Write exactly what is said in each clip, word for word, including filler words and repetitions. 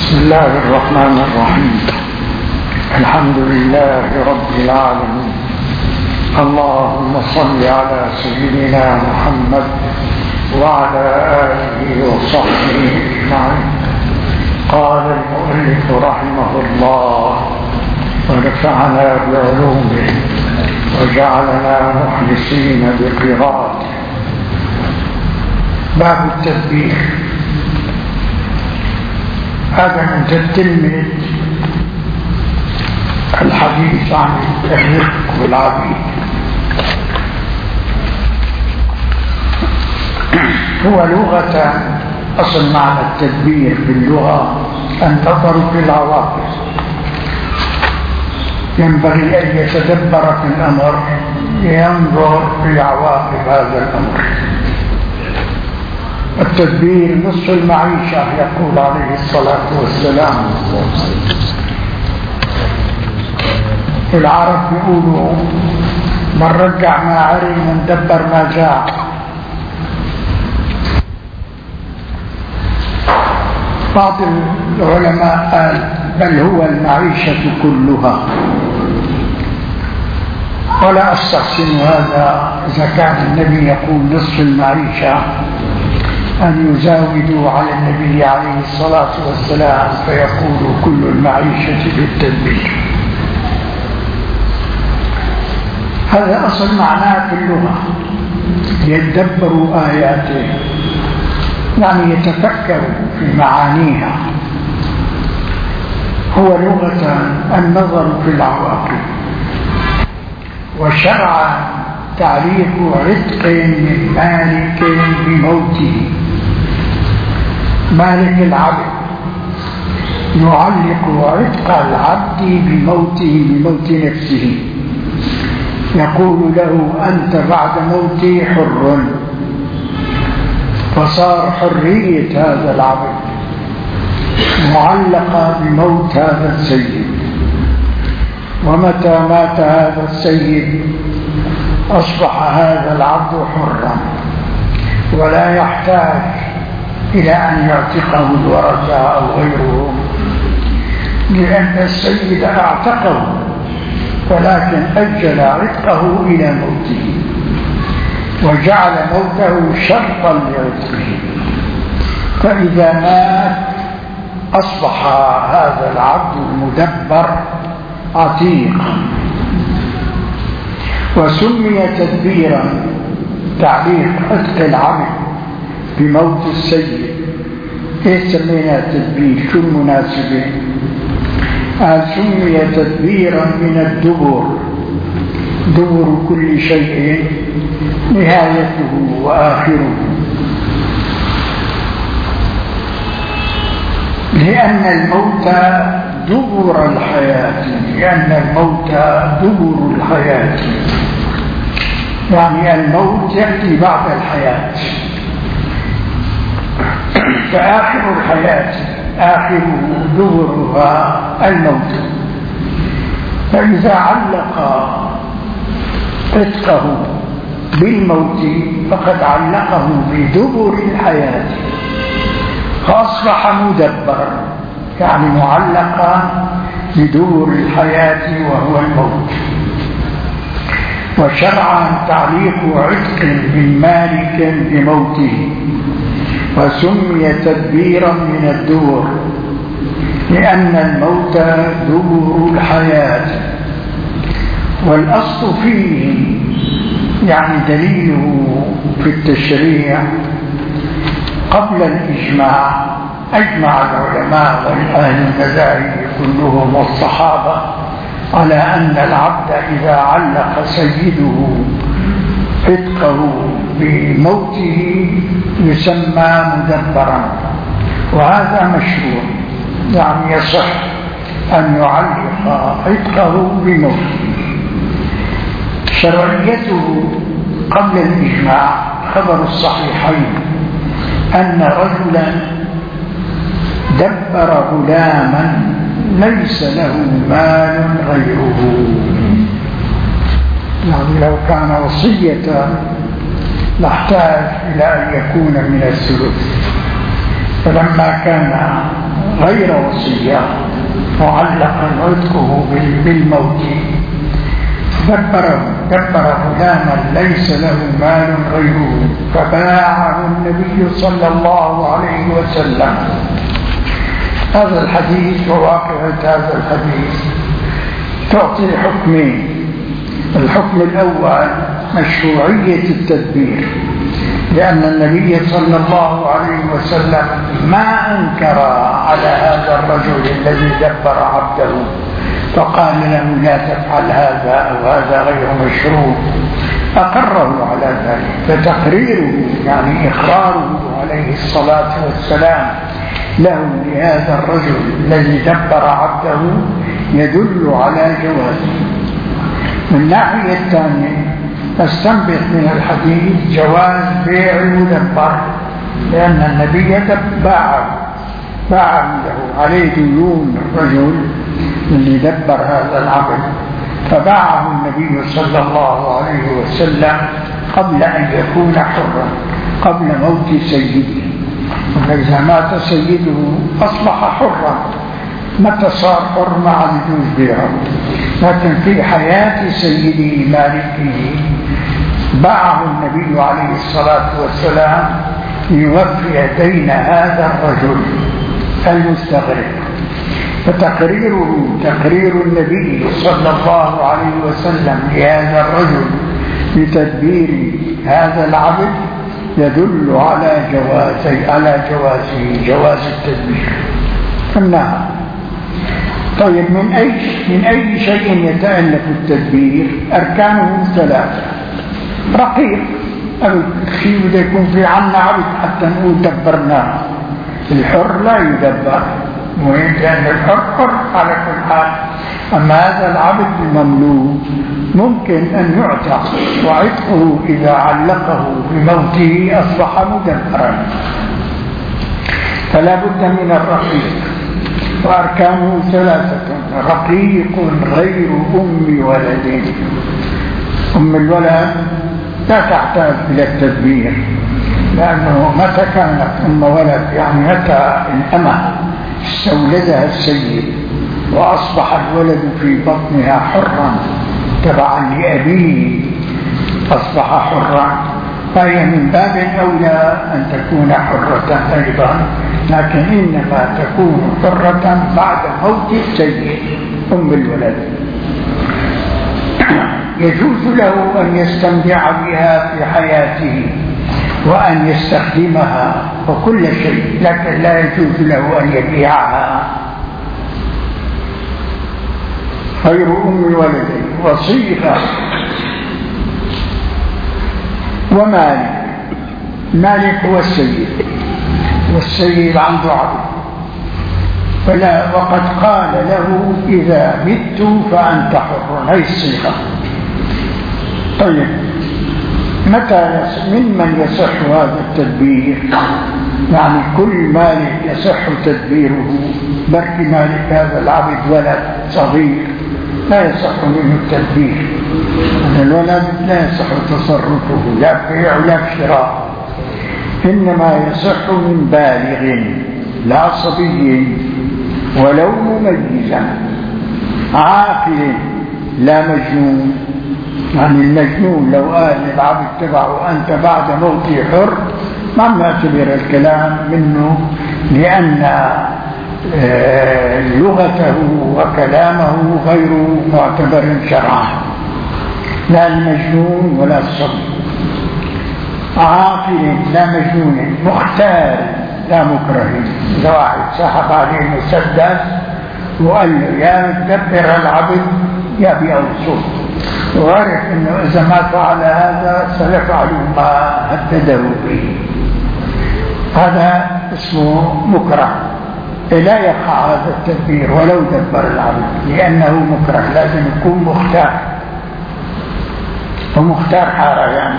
بسم الله الرحمن الرحيم. الحمد لله رب العالمين. اللهم صل على سيدنا محمد وعلى آله وصحبه أجمعين. قال المؤلف رحمه الله ونفعنا بعلومه وجعلنا مخلصين بقراءته. باب التدبير. هذا من تتمة الحديث عن الرق والعبيد. هو لغة أصل معنى التدبير باللغة النظر في العواقب. ينبغي أن يتدبر في الأمر ينظر في عواقب هذا الأمر. التدبير نصف المعيشة يقول عليه الصلاة والسلام. العرب يقولوا من رجع ما عري من دبر ما جاع. بعض العلماء قال بل هو المعيشة كلها، ولا أستحسن هذا إذا كان النبي يقول نصف المعيشة أن يزاودوا على النبي عليه الصلاة والسلام فيقولوا كل المعيشة بالتدبير. هذا أصل معناه في اللغة، يتدبروا آياته يعني يتفكروا في معانيها. هو لغة النظر في العواقب. وشرعا تعليق عتق من مالك بموته. مالك العبد يعلق عتق العبد بموته بموت نفسه، يقول له أنت بعد موتي حر، فصار حرية هذا العبد معلقة بموت هذا السيد. ومتى مات هذا السيد أصبح هذا العبد حرا ولا يحتاج إلى أن يعتقه الورثة أو غيرهم، لأن السيد اعتقه ولكن أجل عتقه إلى موته وجعل موته شرطا لعتقه. فإذا مات أصبح هذا العبد المدبر عتيقا. وسمي تدبيرا تعليق عتق العبد بموت السيد. ايش سمينا تدبير؟ شو المناسبة؟ قال سمي تدبيرا من الدبر. دبر كل شيء نهايته وآخره، لأن الموت دبر الحياة، لأن الموت دبر الحياة، يعني الموت يأتي بعد الحياة. فآخر الحياة آخره دبرها الموت. فإذا علق عتقه بالموت فقد علقه بدبر الحياة، فأصبح مدبرا يعني معلقا بدبر الحياة وهو الموت. وشرعا تعليق عتق من مالك بموته. وسمي تدبيرا من الدبر لأن الموت دبر الحياة. والأصل فيه يعني دليله في التشريع قبل الإجماع. أجمع العلماء والأهل المذاهب كلهم والصحابة على أن العبد إذا علق سيده عتقه بموته يسمى مدبرا، وهذا مشروع، يعني يصح أن يعلق عتقه بموته. شرعيته قبل الإجماع خبر الصحيحين أن رجلا دبر غلاما ليس له مال غيره، يعني لو كان وصية لاحتاج إلى أن يكون من الثلث، فلما كان غير وصية معلقا عتقه بالموت، دبره دبر غلاما ليس له مال غيره فباعه النبي صلى الله عليه وسلم. هذا الحديث وواقعة هذا الحديث تعطي حكمين. الحكم الأول مشروعية التدبير، لأن النبي صلى الله عليه وسلم ما أنكر على هذا الرجل الذي دبر عبده فقال له لا تفعل هذا أو هذا غير مشروع، أقره على ذلك. فتقريره يعني إقراره عليه الصلاة والسلام له لهذا الرجل الذي دبر عبده يدل على جوازه. من الناحية الثانية نستنبط من الحديث جواز بيع المدبر، لأن النبي باعه باعه له عليه ديون الرجل اللي دبر هذا العبد، فباعه النبي صلى الله عليه وسلم قبل أن يكون حرا، قبل موت سيده. وإذا مات سيده أصبح حرا، متى صار حر ما عاد يجوز بيعه، لكن في حياة سيده مالكه باعه النبي عليه الصلاة والسلام ليوفي دين هذا الرجل المستغرق. فتقريره تقرير النبي صلى الله عليه وسلم لهذا الرجل بتدبير هذا العبد يدل على جواز على جوازه جواز التدبير. قلنا طيب من أي من أي شيء يتألف التدبير؟ أركانه ثلاثة. رقيق، الشيء بده يكون في عنا عبد حتى نقول دبرناه. الحر لا يدبر، لأن الحر حر على كل حال. أما هذا العبد المملوك ممكن أن يعتق، وعتقه إذا علقه بموته أصبح مدبرا. فلا بد من الرقيق، وأركانه ثلاثة: رقيق غير أم ولد. أم الولد لا تحتاج إلى التدبير، لأنه متى كانت أم ولد يعني متى الأمة استولدها السيد وأصبح الولد في بطنها حرا تبعا لأبيه، أصبح حرا، فهي من باب أولى أن تكون حرة أيضا، لكن إنما تكون حرة بعد موت السيد أم الولد. يجوز له أن يستمتع بها في حياته وأن يستخدمها وكل شيء، لكن لا يجوز له أن يبيعها. خير أم الولد وصيغة ومالك. مالك هو السيد، والسيد عنده عبد، فلا وقد قال له إذا مت فأنت حر. هي الصيغة. طيب متى ممن يصح هذا التدبير؟ يعني كل مالك يصح تدبيره، برك مالك هذا العبد ولد صغير لا يصح منه التدبير، أن الولد لا يصح تصرفه لا بيع ولا شراء، إنما يصح من بالغ لا صبي ولو مميزا، عاقل لا مجنون. يعني المجنون لو قال للعبد تبعه أنت بعد موتي حر ما نعتبر الكلام منه، لأن لغته وكلامه غير معتبر شرعا، لا المجنون ولا الصبي. عاقل لا مجنون، مختار لا مكره. إذا واحد سحب عليه مسدس وقال له يا دبر العبد يا بأوصول، وعرف أنه إذا ما فعل هذا سيفعل ما هدده به، هذا اسمه مكره. لا يقع هذا التدبير ولو دبر العبد، لأنه مكره، لازم يكون مختار، ومختار حارة يعني.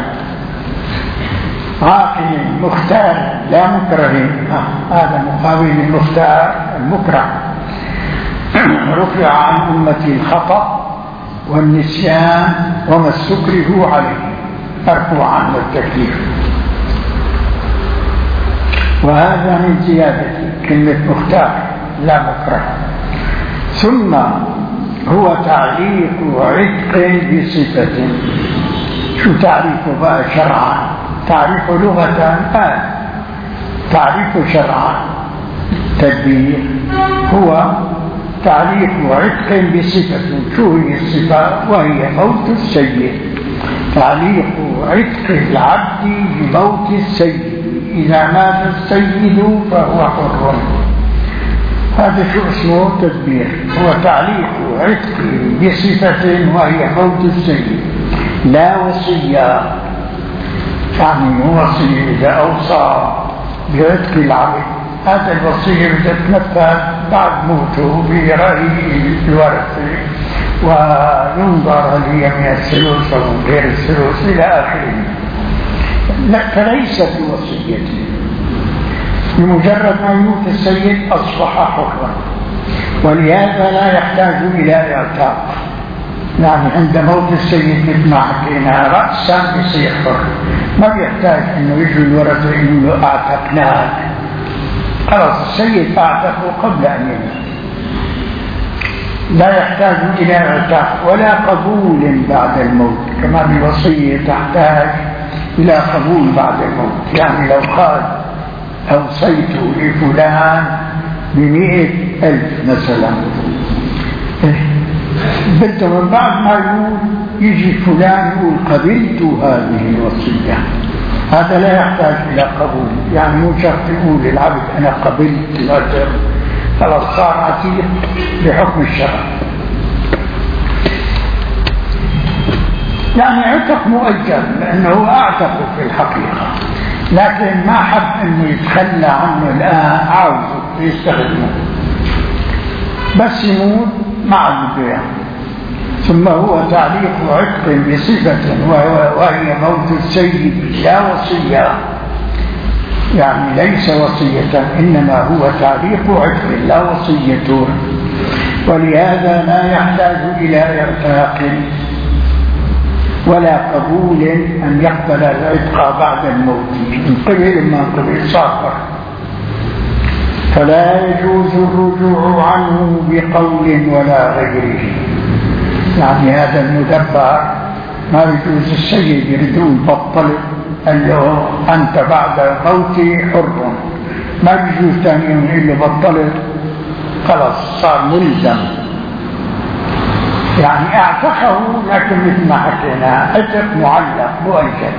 عاقل مختار لا مكره، هذا مقابل المختار المكره. رفع عن أمتي الخطأ والنسيان وما استكرهوا عليه، مرفوع عنه التكليف. وهذا من زيادة كلمة مختار، لا مكره. ثم هو تعليق عتق بصفة. شو تعريفه بقى شرعا؟ تعريفه لغة آه. تعريفه شرعا تدبير هو تعليق عتق بصفة. شو هي الصفة؟ وهي موت السيد. تعليق عتق العبد بموت السيد. إذا مات السيد فهو حر. هذا شو اسمه تدبير. هو تعليق عتق بصفة وهي موت السيد. لا وصية، يعني وصية إذا أوصى بعتق العبد هذا الوصية تتنفذ بعد موته برأي الورثة وينظر هل هي من الثلث أو من غير الثلث إلى آخره. فليست بوصية. بمجرد ما يموت السيد أصبح حرا، ولهذا لا يحتاج إلى اعتاق. يعني عند موت السيد مثل ما حكينا رأسا يصير حر، ما بيحتاج انه يجوا الورثة يقولوا له اعتقناك. خلاص السيد اعتقه قبل ان يموت. لا يحتاج الى اعتاق ولا قبول بعد الموت. كمان الوصية تحتاج الى قبول بعد الموت. يعني لو قال اوصيت لفلان بمئة الف مثلا، بده من بعد ما يقول يجي فلان يقول قبلت هذه الوصية. هذا لا يحتاج إلى قبول. يعني مو شرط يقول للعبد أنا قبلت الأجر، خلاص صار عتيق بحكم الشرع. يعني عتق مؤجل لأنه أعتق في الحقيقة، لكن ما حب أنه يتخلى عنه الآن، عاوزه يستخدمه بس يموت مع البيع. ثم هو تعليق عتق بصفة وهي موت السيد لا وصية. يعني ليس وصية، إنما هو تعليق عتق لا وصية. ولهذا لا يحتاج إلى اعتاق ولا قبول أن يقبل العتق بعد الموت. من قبل ما قبل صافر. فلا يجوز الرجوع عنه بقول ولا غيره. يعني هذا المدبر ما يجوز السيد يريدون بطل قال له أنت بعد موتي حر، ما بيجوز ثاني يوم يقول له بطلت، خلاص صار ملزم. يعني اعتقه لكن مثل ما حكينا عتق معلق مؤجل.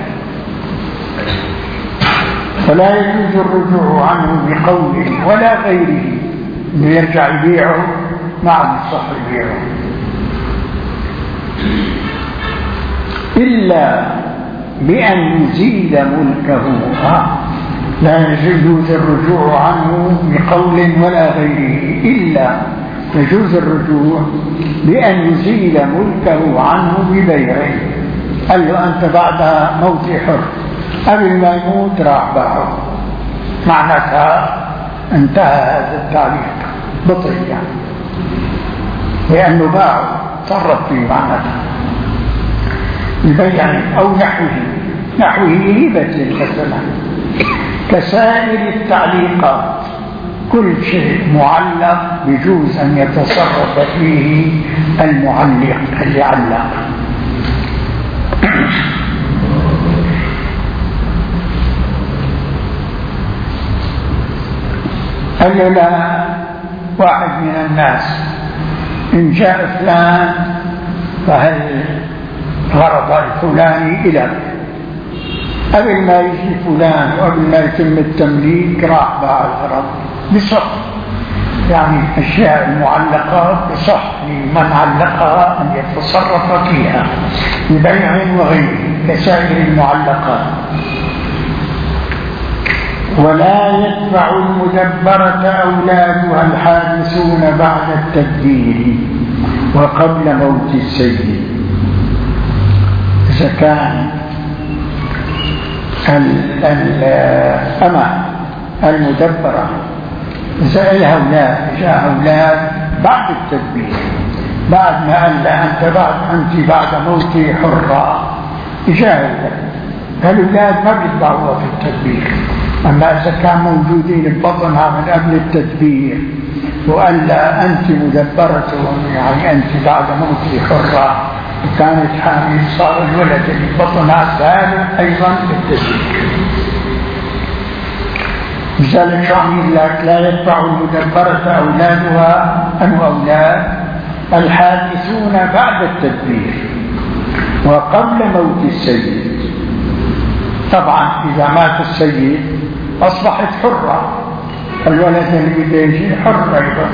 فلا يجوز الرجوع عنه بقول ولا غيره، انه يرجع يبيعه مع الصح يبيعه، إلا بأن يزيل ملكه. آه. لا يجوز الرجوع عنه بقول ولا غيره، إلا يجوز الرجوع بأن يزيل ملكه عنه ببيعه. قال له أنت بعد موتي حر، قبل ما يموت راح باعه، معناتها انتهى هذا التعليق بطل، يعني لأنه باعه تصرف فيه معناتها البيع أو نحوه نحوه هبة مثلا. كسائر التعليقات كل شيء معلق بجوز أن يتصرف فيه المعلق اللي علق. قال له لا، واحد من الناس إن جاء فلان فهل غرض الفلاني إلى قبل ما يجي فلان وقبل ما يتم التمليك راح باع الغرض بصح. يعني الأشياء المعلقات بصح لمن علقها أن يتصرف فيها ببيع وغيره كسائر المعلقات. ولا يدفع المدبرة أولادها الحادثون بعد التدبير وقبل موت السيد. إذا كان الأمة المدبرة إذا أولاد جاء أولاد بعد التدبير، بعد ما قال أنت بعد أنت بعد موتي حرة جاء الأولاد ما بيطلعوا في التدبير. أما إذا كان موجودين ببطنها من قبل التدبير وألا أنت مدبرة، يعني أنت بعد موتي حرة، وكانت حامل، صار الولد اللي بطنها ثابت أيضا بالتزويج. لذلك شعبي لك لا يتبع المدبرة أولادها أو أولاد الحادثون بعد التدبير وقبل موت السيد. طبعا إذا مات السيد أصبحت حرة، الولد اللي بيجي حر أيضا.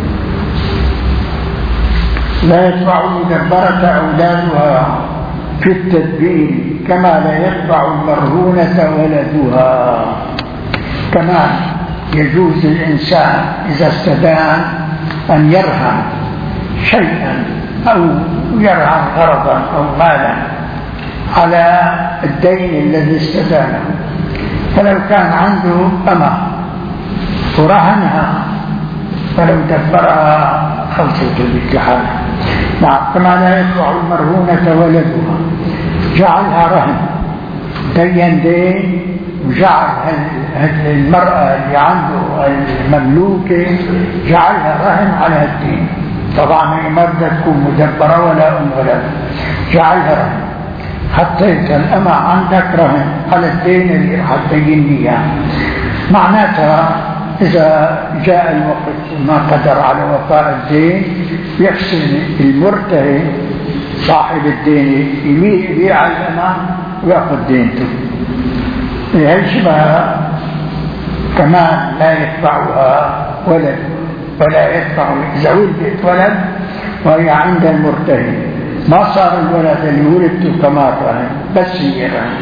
لا يتبع المدبرة أولادها في التدبير كما لا يتبع المرهونة ولدها. كمان يجوز الإنسان إذا استدان أن يرهن شيئا أو يرهن غرضا أو مالا على الدين الذي استدانه، فلو كان عنده أمة ورهنها فلو دبرها خلصت الاتحاد. نعم، كما لا يتبع المرهونة ولدها، جعلها رهن دين دين، وجعل المرأة اللي عنده المملوكة جعلها رهن على الدين. طبعا هي ما بدها تكون مدبرة ولا أم ولد، جعلها رهن. حطيت الأمة عندك رهن على الدين اللي راح تدين إياه، معناتها إذا جاء الوقت ما قدر على وفاء الدين يحسن المرتهن صاحب الدين يبيع الأمة ويأخذ دينته. هالشبه كمان لا يتبعها ولد ولا يتبع، إذا ولدت ولد وهي عند المرتهن ما صار الولد اللي ولدته كما رهن، بس هي رهن.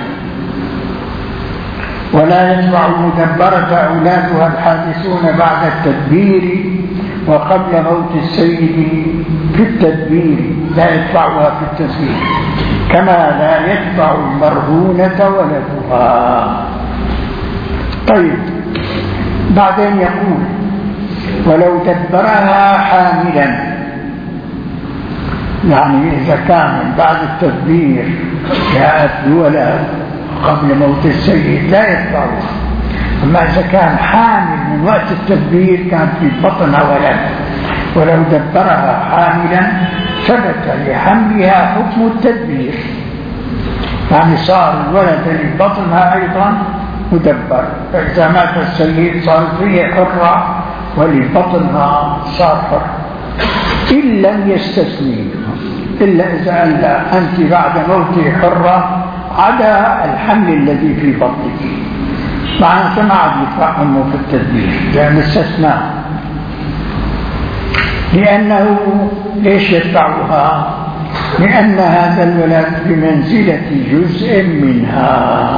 ولا يتبع المدبرة أولادها الحادثون بعد التدبير وقبل موت السيد في التدبير، لا يتبعها في التدبير كما لا يتبع المرهونة ولدها. طيب، بعدين يقول ولو دبرها حاملا، يعني إذا كان بعد التدبير جاءت بولد قبل موت السيد لا يتبعها. أما إذا كان حامل من وقت التدبير كان في بطنها ولد، ولو دبرها حاملا ثبت لحملها حكم التدبير، يعني صار الولد اللي بطنها أيضا مدبر. فإذا مات السيد صارت هي حرة واللي بطنها صار حر، إن لم يستثني، إلا إذا قال لا أنت بعد موتي حرة عدا الحمل الذي في بطنك، معناته ما عاد يدفع أمه في التدبير لأن استثناء. لأنه ليش يدفعها؟ لأن هذا الولد بمنزلة جزء منها،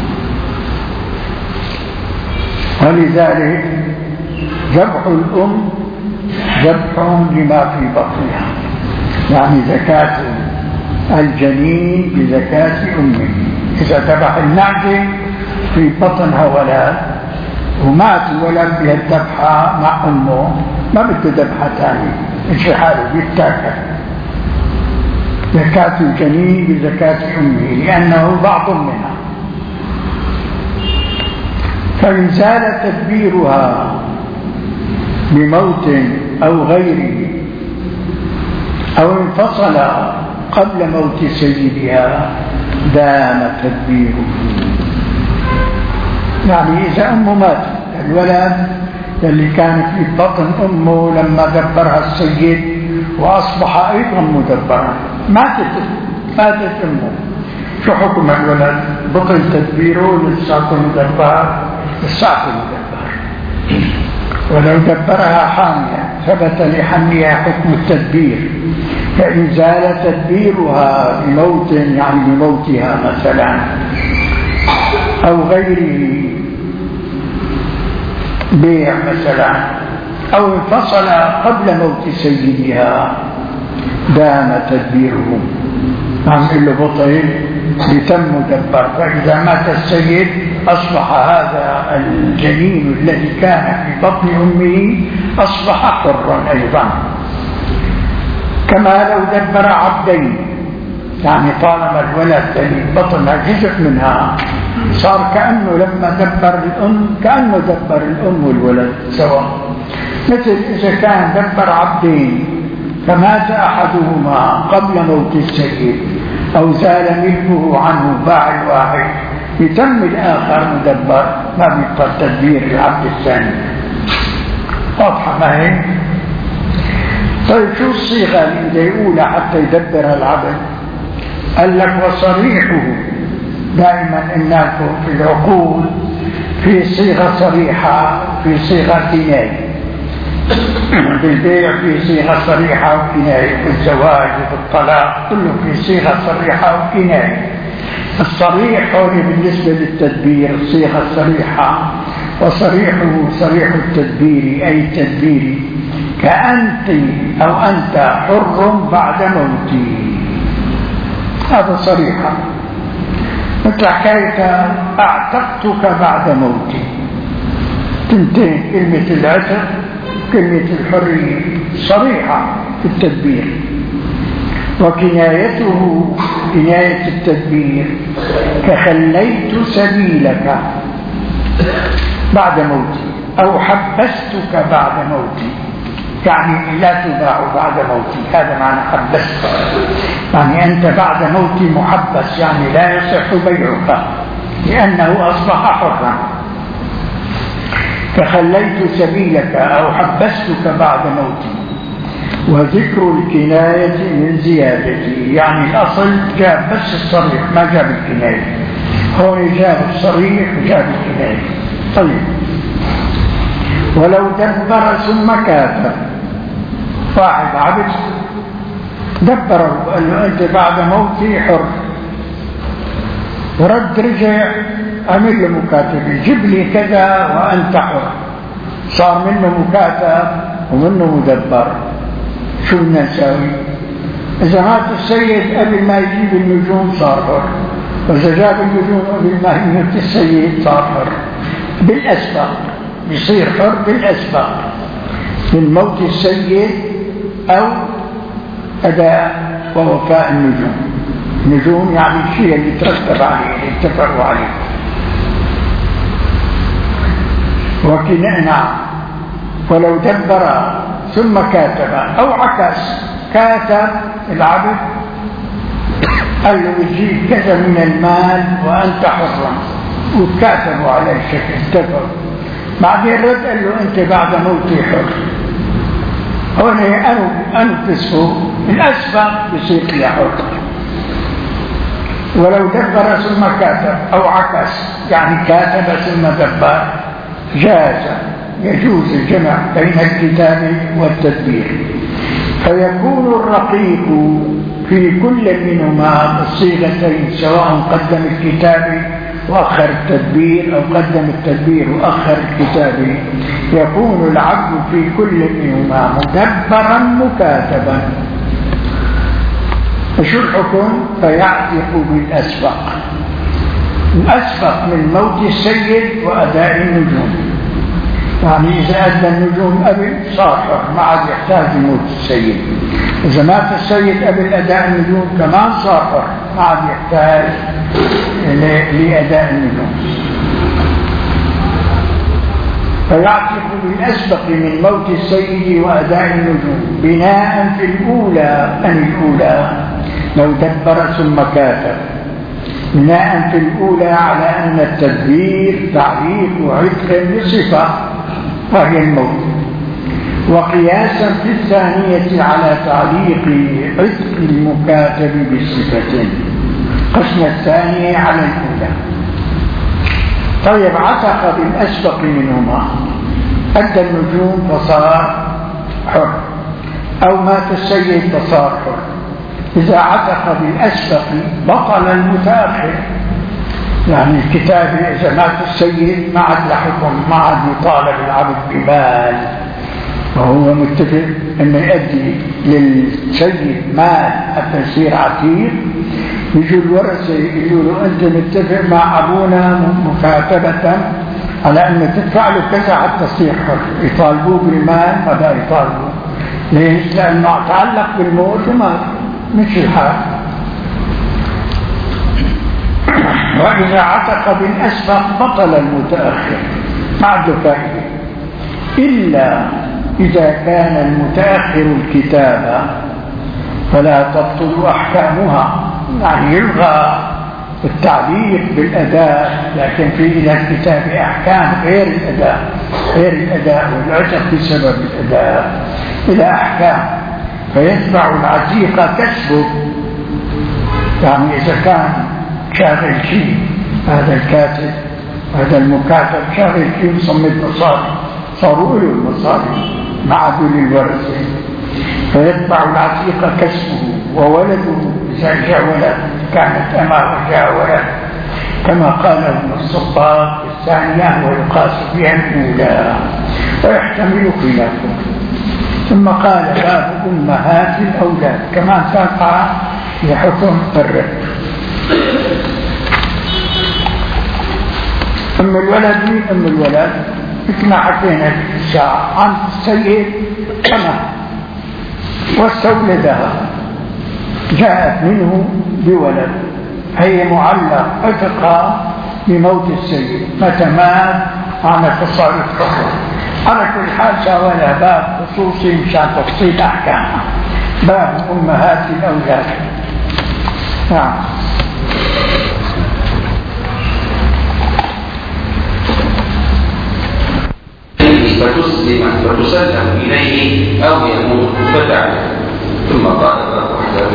ولذلك ذبح الأم ذبح لما في بطنها، يعني زكاة الجنين بزكاة أمه. إذا ذبح النعجة في بطنها ولد ومات الولد بهالذبحة مع أمه ما بده ذبحة ثانية، إيش حاله بيتاكل. زكاة الجنين بزكاة أمه لأنه بعض منها. فإن زال تدبيرها بموت أو غيره أو انفصل قبل موت سيدها دام تدبيره. يعني إذا أمه ماتت، الولد اللي كان في بطن أمه لما دبرها السيد وأصبح أيضا مدبرا، ماتت ماتت أمه، شو حكم الولد؟ بطل تدبيره لساته مدبر، لساته مدبر. ولو دبرها حامية ثبت لحملها حكم التدبير. فإن زال تدبيرها بموت، يعني بموتها مثلا أو غيره، بيع مثلا، أو انفصل قبل موت سيدها دام تدبيره، نعمل له بطل لتم مدبر. فإذا مات السيد أصبح هذا الجنين الذي كان في بطن أمه أصبح حرا أيضا. كما لو دبر عبدين، يعني طالما الولد اللي بطنها جزء منها صار كأنه لما دبر الأم كأنه دبر الأم والولد سواء. مثل إذا كان دبر عبدين فمات أحدهما قبل موت السيد أو زال ملكه عنه، باع الواحد يتم الآخر مدبر، ما بيضطر تدبير العبد الثاني. واضحة ما هي؟ طيب شو الصيغة اللي بده يقولها حتى يدبر العبد؟ قال لك وصريحه. دائما إنكم في العقول في صيغة صريحة في صيغة كناية، بالبيع في صيغة صريحة وكناية، في الزواج وفي الطلاق كله في صيغة صريحة وكناية. الصريح هو بالنسبة للتدبير صيغة صريحة، وصريحه صريح التدبير أي التدبير كأنت أو أنت حر بعد موتي، هذا صريحة. مثل حكاية أعتقتك بعد موتي، تنتين كلمة العتق كلمة الحرية صريحة في التدبير. وكنايته كناية التدبير كخليت سبيلك بعد موتي أو حبستك بعد موتي، يعني لا تباع بعد موتي، هذا معنى حبست، يعني أنت بعد موتي محبس، يعني لا يصح بيعك لأنه أصبح حرا. فخليت سبيلك أو حبستك بعد موتي. وذكر الكناية من زيادتي، يعني الأصل جاب بس الصريح ما جاب الكناية، هون جاب الصريح وجاب الكناية. طيب ولو دبر ثم كاتب، واحد عبد دبره قال له أنت بعد موتي حر، ورد رجع عمل له مكاتبة جيب لي كذا وأنت حر، صار منه مكاتب ومنه مدبر. شو بدنا نساوي؟ إذا مات السيد قبل ما يجيب النجوم صار حر، وإذا جاب النجوم قبل ما يموت السيد صار حر بالأسباب، يصير حر بالأسباب من موت السيد أو أداء ووفاء النجوم. النجوم يعني الشيء اللي ترتب عليه اللي اتفقوا عليه. وكنعنا ولو دبر ثم كاتب أو عكس، كاتب العبد قال له يجيب كذا من المال وأنت حر، وكاتبوا على الشكل اتفقوا، بعدين رد قال له أنت بعد موتي حر. هون أنفسه الأسباب بصير فيها حر. ولو دبر ثم كاتب أو عكس، يعني كاتب ثم دبر، جاز يجوز الجمع بين الكتاب والتدبير، فيكون الرقيق في كل منهما بالصيغتين سواء قدم الكتاب وأخر التدبير أو قدم التدبير وأخر الكتاب، يكون العبد في كل منهما مدبرا مكاتبا. فشو الحكم؟ فيعتق بالأسبق، الأسبق من موت السيد وأداء النجوم، يعني إذا أدى النجوم قبل صار حر ما عاد يحتاج لموت السيد، إذا مات السيد قبل أداء النجوم كمان صار حر ما عاد يحتاج لأداء النجوم. فيعتق بالأسبق من موت السيد وأداء النجوم بناء في الأولى أن الأولى لو دبر ثم كاتب، بناء في الأولى على أن التدبير تعريف عتق بصفة وهي الموت، وقياسا في الثانية على تعليق عتق المكاتب بصفة، قسم الثاني على الأولى. طيب عتق بالأسبق منهما، أدى النجوم فصار حر، أو مات السيد فصار حر. إذا عتق بالأسبق بطل المتأخر، يعني الكتاب إذا مات السيد ما عاد لحكم، ما عاد يطالب العبد بمال، وهو متفق أنه يؤدي للسيد مال حتى يصير عتيق، يجوا الورثة يقولوا له أنت متفق مع أبونا مكاتبة على أن تدفع له كذا حتى تصير حر، يطالبوه بالمال ولا يطالبوه. ليش؟ لأنه تعلق بالموت ومات مش الحال. وإذا عتق بالأسبق بطل المتأخر ما عنده فائدة، إلا إذا كان المتأخر الكتابة فلا تبطل أحكامها، يعني يلغى التعليق بالأداء، لكن في إلى الكتاب أحكام غير الأداء، غير الأداء والعتق بسبب الأداء إلى أحكام، فيتبع العتيق كسبه. يعني إذا كان شاغل شيء هذا الكاتب هذا المكاتب شاغل شيء مصمد مصاري، صاروا له المصاري مع دول الورثة، فيتبع العتيق كسبه. وولده إذا جاء ولد كانت أمامه جاء ولد كما قال ابن الصباغ الثانية ويقاس بها الأولى ويحتمل خلافه. ثم قال باب أمهات الأولاد كما تقع في حكم الرد. أم الولد مين أم الولد؟ مثل ما حكينا الساعة عن السيد كما واستولدها جاءت منه بولد، هي معلق عتقها بموت السيد، متى مات عن تصرف حكم. على كل حال سوى لها باب خصوصي مشان تفصيل أحكامها، باب أمهات الأولاد. نعم. فتسلم فتسلم إليه أو يموت فتعلم. ثم قال باب أحزاب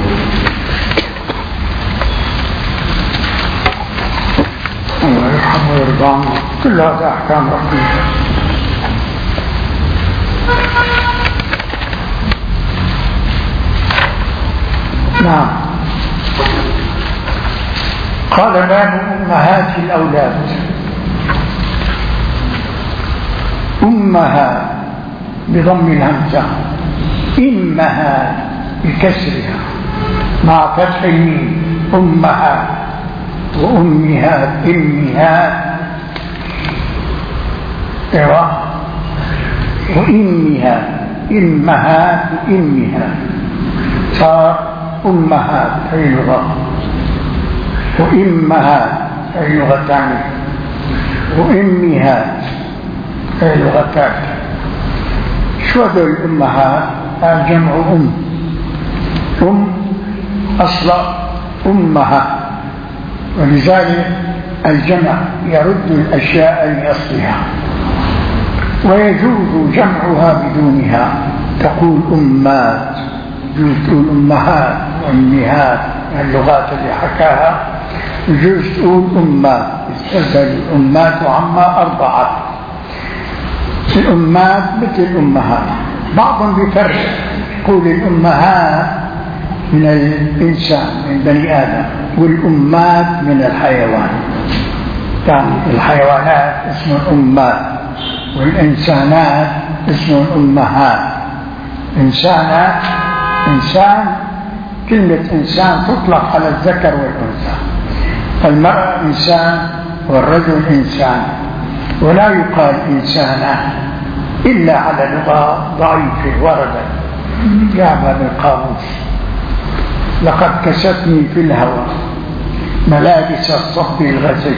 الله يرحمه ويرضى عنه، كل هذا أحكام ربنا. نعم. قال باب أمهات الأولاد. أمها بضم الهمزة، إمها بكسرها مع فتح الميم، أمها وأمها إمها ايوه وإمها إمها بإمها صار أمهات أي لغة، وإمهات أي لغتان، وإمهات أي لغتان. شو هذول الأمهات؟ الجمع أم، أم أصل أمها، ولذلك الجمع يرد الأشياء لأصلها، ويجوز جمعها بدونها، تقول أمات، يجوز تقول أمهات وأمهات اللغات اللي حكاها، يجوز تقول أمات، استبدل الأمات عما أربعة. الأمات مثل الأمهات، بعضهم بيفرق يقول الأمهات من الإنسان من بني آدم والأمات من الحيوان، يعني الحيوانات اسم الأمات والإنسانات اسم الأمهات. إنسانات إنسان، كلمة إنسان تطلق على الذكر والأنثى، المرأة إنسان والرجل إنسان، ولا يقال إنسانة إلا على لغة ضعيفة وردت جابها بالقاموس. لقد كستني في الهوى ملابس الصب الغزل،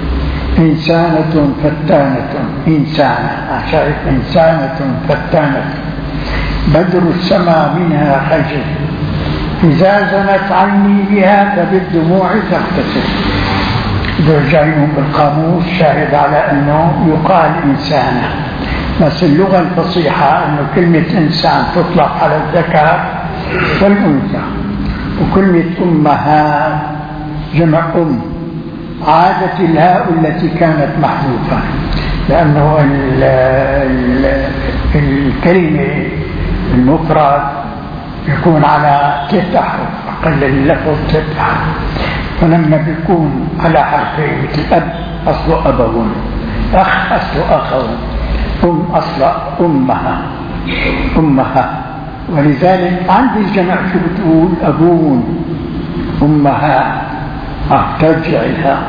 إنسانة فتانة، إنسانة شايف إنسانة فتانة، بدر السماء منها خجل، إذا زنت عيني بها فبالدموع تغتسل. دول جايهم بالقاموس شاهد على أنه يقال إنسانة، بس اللغة الفصيحة أنه كلمة إنسان تطلق على الذكر والأنثى. وكلمة أمها جمع أم، عادة الهاء التي كانت محذوفة، لأنه ال ال الكلمة المفرد يكون على ست أحرف، أقل اللفظ ست أحرف، فلما بيكون على حرفين مثل أب أصله أبو، أخ أصله أخو، أم أصل أمها أمها. ولذلك عند الجمع شو بتقول؟ أبون، أمها، آه ترجع لها.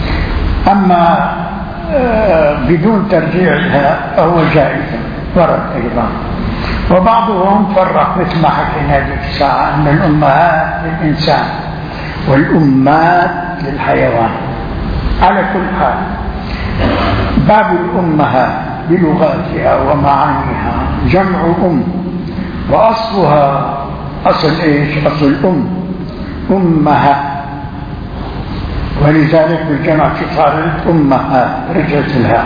أما آه بدون ترجيع لها فهو جائز ورد أيضا. وبعضهم فرق مثل ما حكينا هذه الساعة أن الأمهات للإنسان والأمات للحيوان. على كل حال باب الأمهات بلغاتها ومعانيها جمع أم، وأصلها أصل إيش؟ أصل أم، أمها، ولذلك بالجمع صارت أمها، رجعت لها.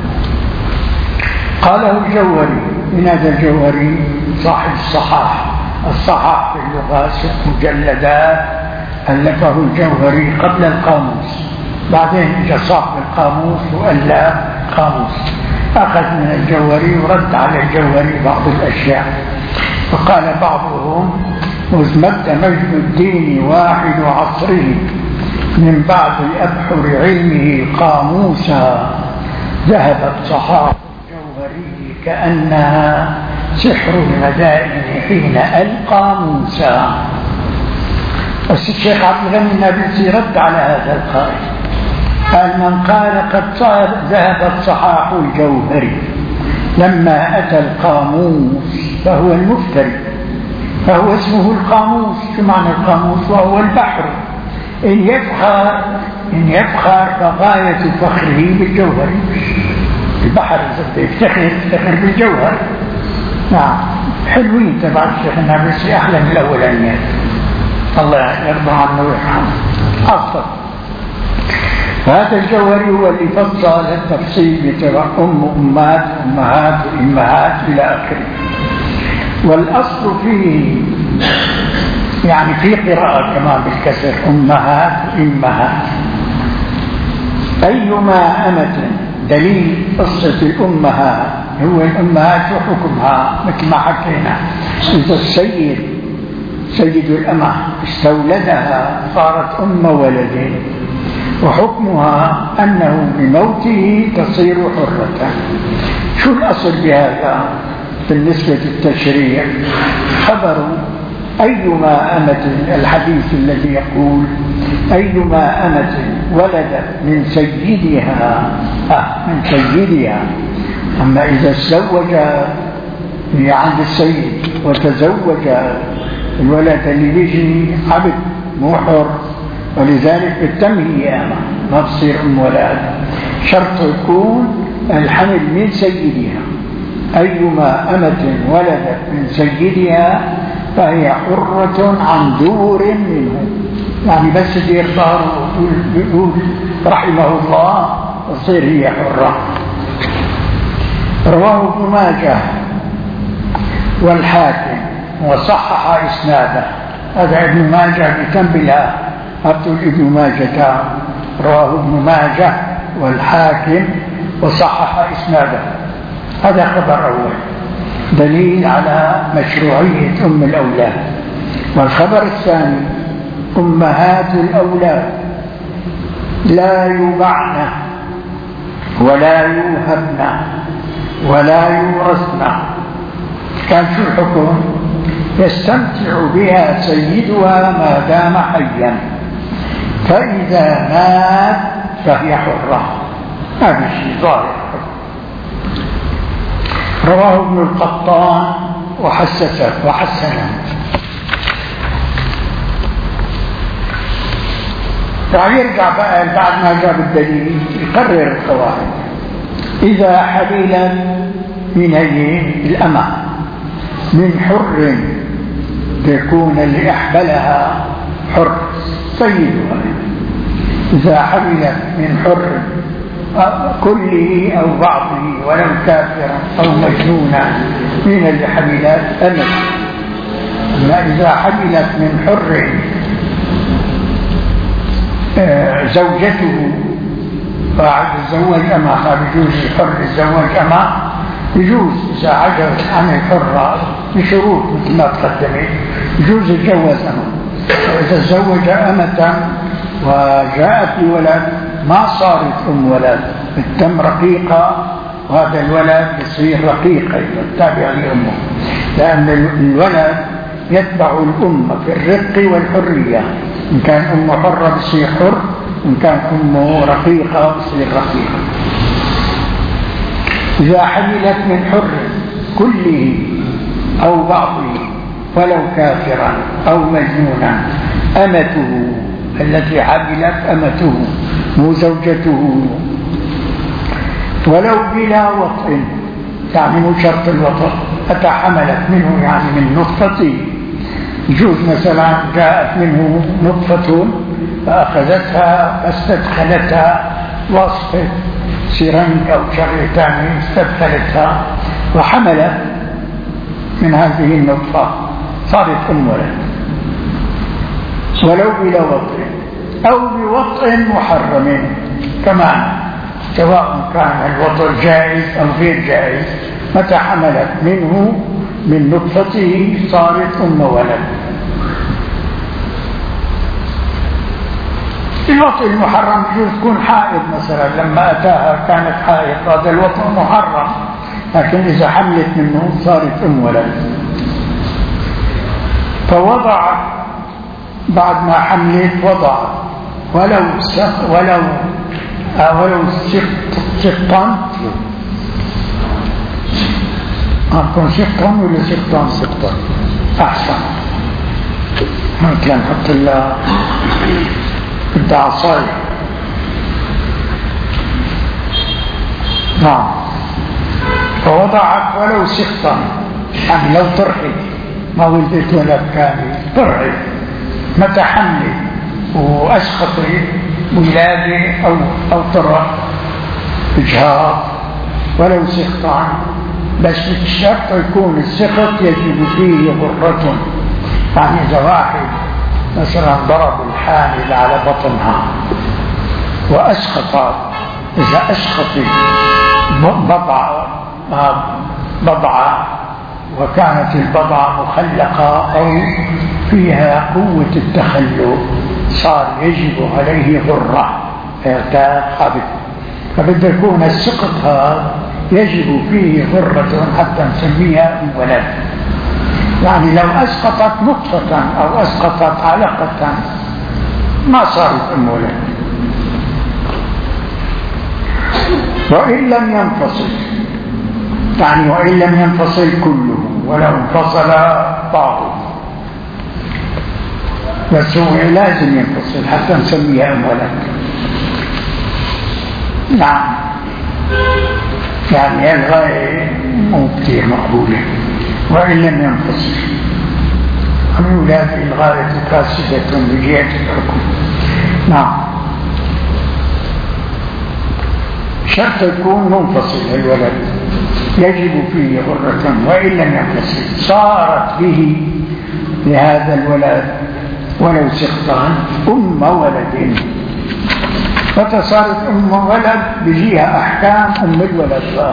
قاله الجوهري. من هذا الجوهري؟ صاحب الصحاح. الصحاح في اللغة ست مجلدات ألفه الجوهري قبل القاموس، بعدين جاء صاحب القاموس وألف قاموس، أخذ من الجوهري ورد على الجوهري بعض الأشياء. فقال بعضهم: مزمد مجد الدين واحد عصره، من بعد أبحر علمه قاموسا، ذهبت صحاح الجوهري كأنها سحر المدائن حين ألقى موسى. بس الشيخ عبد الغني النابلسي رد على هذا القائل، قال: من قال قد صار ذهبت صحاح الجوهري لما أتى القاموس فهو المفتري، فهو اسمه القاموس. شو معنى القاموس؟ وهو البحر. إن يفخر إن يفخر فغاية فخره بالجوهري. البحر يفتخر يفتخر بالجوهر. نعم، حلوين تبع الشيخ النابلسي، أحلى من الأولانيات، الله يرضى عنه ويرحمه. أفضل. فهذا الجوهري هو اللي فصل التفصيل بتبع أم، أمات، أمهات، وإمهات إلى آخره. والأصل فيه يعني في قراءة كمان بالكسر، أمهات وإمهات. أيما أمة، دليل قصة الأمهات هو الأمهات وحكمها مثل ما حكينا. إذا السيد سيد الأمة استولدها صارت أم ولد، وحكمها أنه بموته تصير حرة. شو الأصل بهذا بالنسبة للتشريع؟ خبر أيما أمة، الحديث الذي يقول: أيما أمة ولدت من سيدها آه من سيدها. أما إذا تزوج هي عند السيد وتزوج الولد اللي بيجي عبد مو حر، ولذلك بالتمهي أمة ما تصير أم ولد، شرط يكون الحمل من سيدها. أيما أمة ولدت من سيدها فهي حرة عن دور منه، يعني بس يدير ظهره ويقول رحمه الله تصير هي حرة. رواه ابن ماجه والحاكم وصحح إسناده. هذا ابن ماجه بتنبله أبطل ابن ماجه، رواه ابن ماجه والحاكم وصحح إسناده. هذا خبر أول دليل على مشروعية أم الأولاد. والخبر الثاني: أمهات الأولاد لا يبعن ولا يوهبن ولا يورثن. كان شو الحكم؟ يستمتع بها سيدها ما دام حيا، فإذا مات فهي حرة. هذا الشيء ظاهر. رواه ابن القطان وحسسه وحسنه. يعني يرجع بقى بعد ما جاب الدليل يقرر القواعد. إذا حبل من هي الأمة من حر تكون اللي أحبلها حر سيدها. إذا حبلت من حر كله أو بعضه ولو كافرا أو مجنونا من اللي حملت أمة. أما إذا حملت من حر زوجته بعد الزواج أما بيجوز الحر الزواج أما يجوز إذا عجز عن الحرة بشروط مثل ما تقدمت يجوز يتجوز أما. وإذا تزوج أمة وجاءت بولد ما صارت أم ولد، الدم رقيقة، وهذا الولد يصير رقيقة يتابع لأمه، لأن الولد يتبع الأم في الرق والحرية. إن كان أمه حرة بصير حر، إن كان أمه رقيقة بصير رقيقة. إذا حملت من حر كله أو بعضه ولو كافرا أو مجنونا أمته التي حملت أمته مو زوجته، ولو بلا وطء، يعني مو شرط الوطء، متى حملت منه يعني من نطفته، يجوز مثلا جاءت منه نطفة فأخذتها فاستدخلتها وصفة سرنج أو شيء ثاني، استدخلتها وحملت من هذه النطفة صارت أم ولد، ولو بلا وطء أو بوطء محرم كمان، سواء كان الوطء جائز أو غير جائز، متى حملت منه من نطفته صارت أم ولد. الوطء المحرم يجوز تكون حائض مثلا، لما أتاها كانت حائض، هذا الوطء محرم، لكن إذا حملت منه صارت أم ولد. فوضعت بعد ما حملت وضعت ولو سق ولو ولو سقطا، أكون سقطا ولا سقطا؟ سقطا أحسن. ممكن نحط لها الدعصاية. نعم. فوضعت ولو سقطا، يعني لو طرحت ما ولدت ولد كامل، طرحت متى حملت وأسقطت ولادة أو أو طرح إجهاض ولو سقطا، بس الشرط يكون السقط يجب فيه غرة، يعني إذا واحد مثلا ضرب الحامل على بطنها وأسقط، إذا أسقط بضعة بضعة وكانت البضعة مخلقة أو فيها قوة التخلق، صار يجب عليه غرة فيرتاح، فبده يكون السقط هذا يجب فيه غرة حتى نسميها أم ولد. يعني لو أسقطت نطفة أو أسقطت علقة ما صارت أم ولد. وإن لم ينفصل، يعني وإن لم ينفصل كله ولو انفصل بعضه، بس هو لازم ينفصل حتى نسميها أم ولد. نعم، يعني الغاية مو كثير مقبولة. وإن لم ينفصل الأولاد الغاية فاسدة بجهة الحكم. نعم، شرط يكون منفصل الولد يجب فيه غرة، وإن لم ينفصل صارت به لهذا الولد ولو سقطان أم ولد، فتصارت أم ولد بجيها أحكام أم الولد بقى.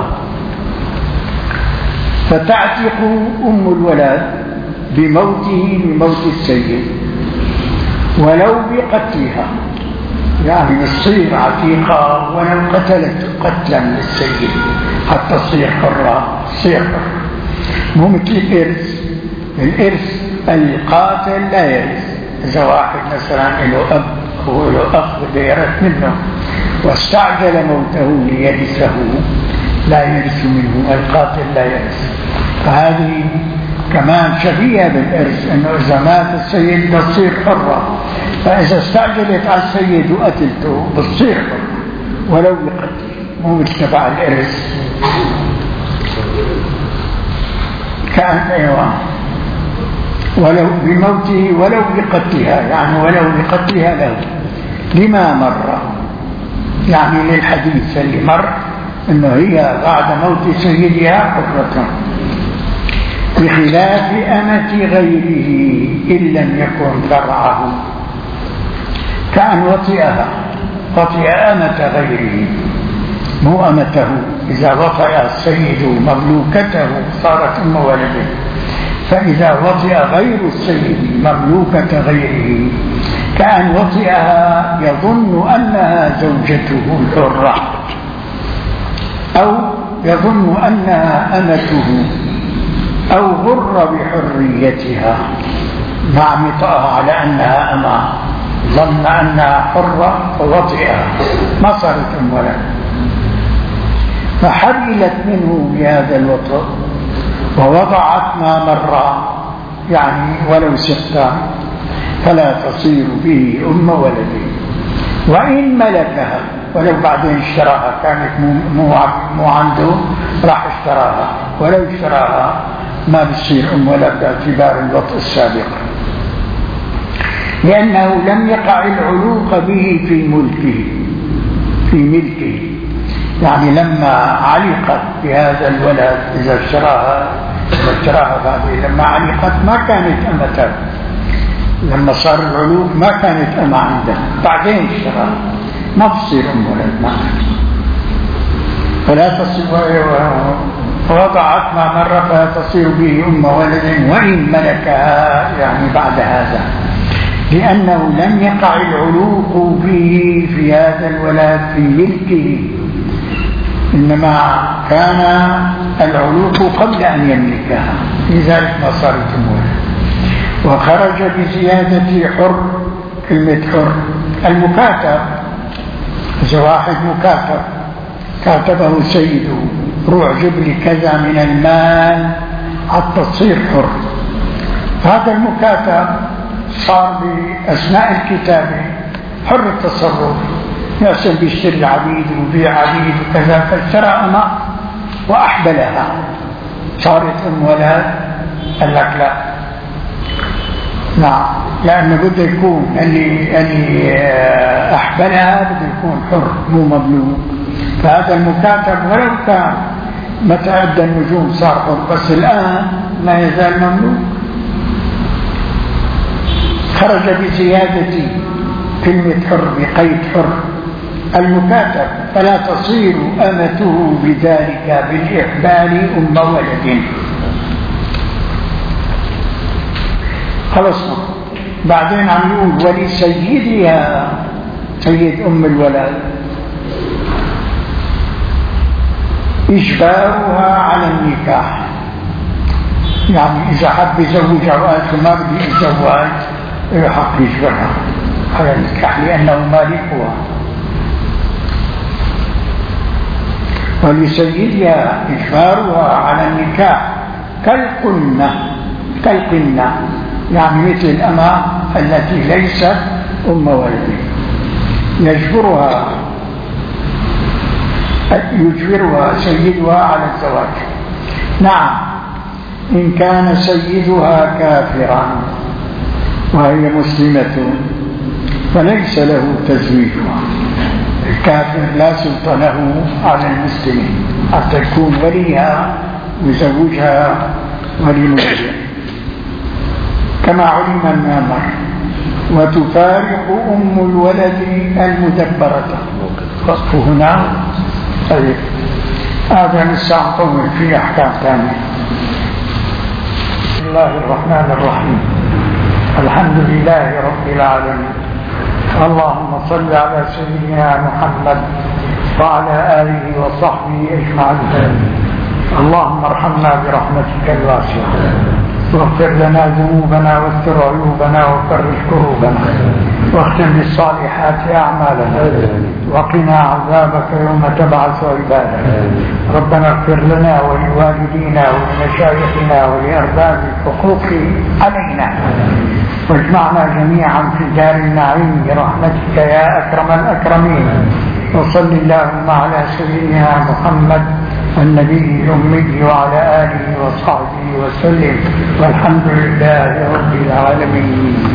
فتعتق أم الولد بموته بموت السيد ولو بقتلها، يعني تصير عتيقة ولو قتلت قتلا للسيد حتى تصير حرة، تصير حرة. مو مثل الإرث، الإرث القاتل لا يرث. إذا واحد مثلا له أب أو له أخ بده يرث منه واستعجل موته ليرثه لا يرث منه، القاتل لا يرث. فهذه كمان شبيهة بالإرث، إنه إذا مات السيد تصير حرة، فإذا استعجلت على السيد وقتلته بتصير حرة ولو بقتل، مو مثل تبع الإرث. كان أيوة ولو بموته ولو بقتلها، يعني ولو بقتلها له لما مر، يعني للحديث اللي مر إنه هي بعد موت سيدها حرة، بخلاف أمة غيره إن لم يكن فرعه، كأن وطئها وطئ أمة غيره مو أمته. إذا وطئ السيد مملوكته صارت أم ولده، فإذا وطئ غير السيد مملوكة غيره كأن وطئها يظن أنها زوجته الحرة، أو يظن أنها أمته، أو غر بحريتها مع مطأها على أنها أمة، ظن أنها حرة فوطئها ما صارت أم ولد، فحرلت منه بهذا الوطء ووضعت ما مر، يعني ولو سقطا، فلا تصير به أم ولده. وإن ملكها، ولو بعدين اشتراها، كانت مو مو عنده راح اشتراها، ولو اشتراها ما بتصير أم ولد باعتبار الوطء السابق، لأنه لم يقع العلوق به في ملكه في ملكه يعني لما علقت بهذا الولد إذا اشتراها اشتراها هذه لما علقت ما كانت أمة، لما صار العلوق ما كانت أمة عنده، بعدين اشتراها ما بتصير أم ولد معه. فلا تصير ووضعت ما مر فلا تصير به أم ولد وإن ملكها يعني بعد هذا، لأنه لم يقع العلوق به في هذا الولد في ملكه، إنما كان العلوق قبل أن يملكها، لذلك ما صارت أم ولد. وخرج بزيادة حر، كلمة حر المكاتب، إذا واحد مكاتب كاتبه سيده روح جيب لي كذا من المال حتى تصير حر، هذا المكاتب صار بأثناء الكتابة حر التصرف، يحسن بيشتري العبيد وبيع عبيد وكذا، فاشترى أمة وأحبلها صارت أم ولد. قال لك لا، نعم، لأنه بده يكون اللي اللي أحبلها بده يكون حر مو مملوك، فهذا المكاتب ولو كان متى أدى النجوم صار حر، بس الآن ما يزال مملوك. خرج بزيادة كلمة حر بقيد حر المكاتب، فلا تصير أمته بذلك بالإحبال أم ولد. خلصنا. بعدين عم يقول ولسيدها، سيد أم الولد، إجبارها على النكاح، يعني إذا حب يزوجها وقالت ما بدي أتزوج يحق يجبرها على النكاح لأنه مالكها. ولسيدها إجبارها على النكاح كالقنة، كالقنة يعني مثل الأمة التي ليست أم ولد، يجبرها يجبرها سيدها على الزواج. نعم، إن كان سيدها كافرا وهي مسلمة فليس له تزويجها، الكافر لا سلطة له على المسلمين حتى يكون وليها ويزوجها ولي مسلم كما علم ما مر. وتفارق أم الولد المدبرة. وقف هنا. طيب هذا لسه نطول في أحكام ثانية. بسم الله الرحمن الرحيم، الحمد لله رب العالمين، اللهم صل على سيدنا محمد وعلى آله وصحبه أجمعين. اللهم ارحمنا برحمتك الواسعة، واغفر لنا ذنوبنا واستر عيوبنا وفرج كروبنا، واختم بالصالحات أعمالنا، وقنا عذابك يوم تبعث عبادك. ربنا اغفر لنا ولوالدينا ولمشايخنا ولأرباب الحقوق علينا، واجمعنا جميعا في دار النعيم برحمتك يا أكرم الأكرمين. وصل اللهم على سيدنا محمد النبي الأمي وعلى آله وصحبه وسلم، والحمد لله رب العالمين.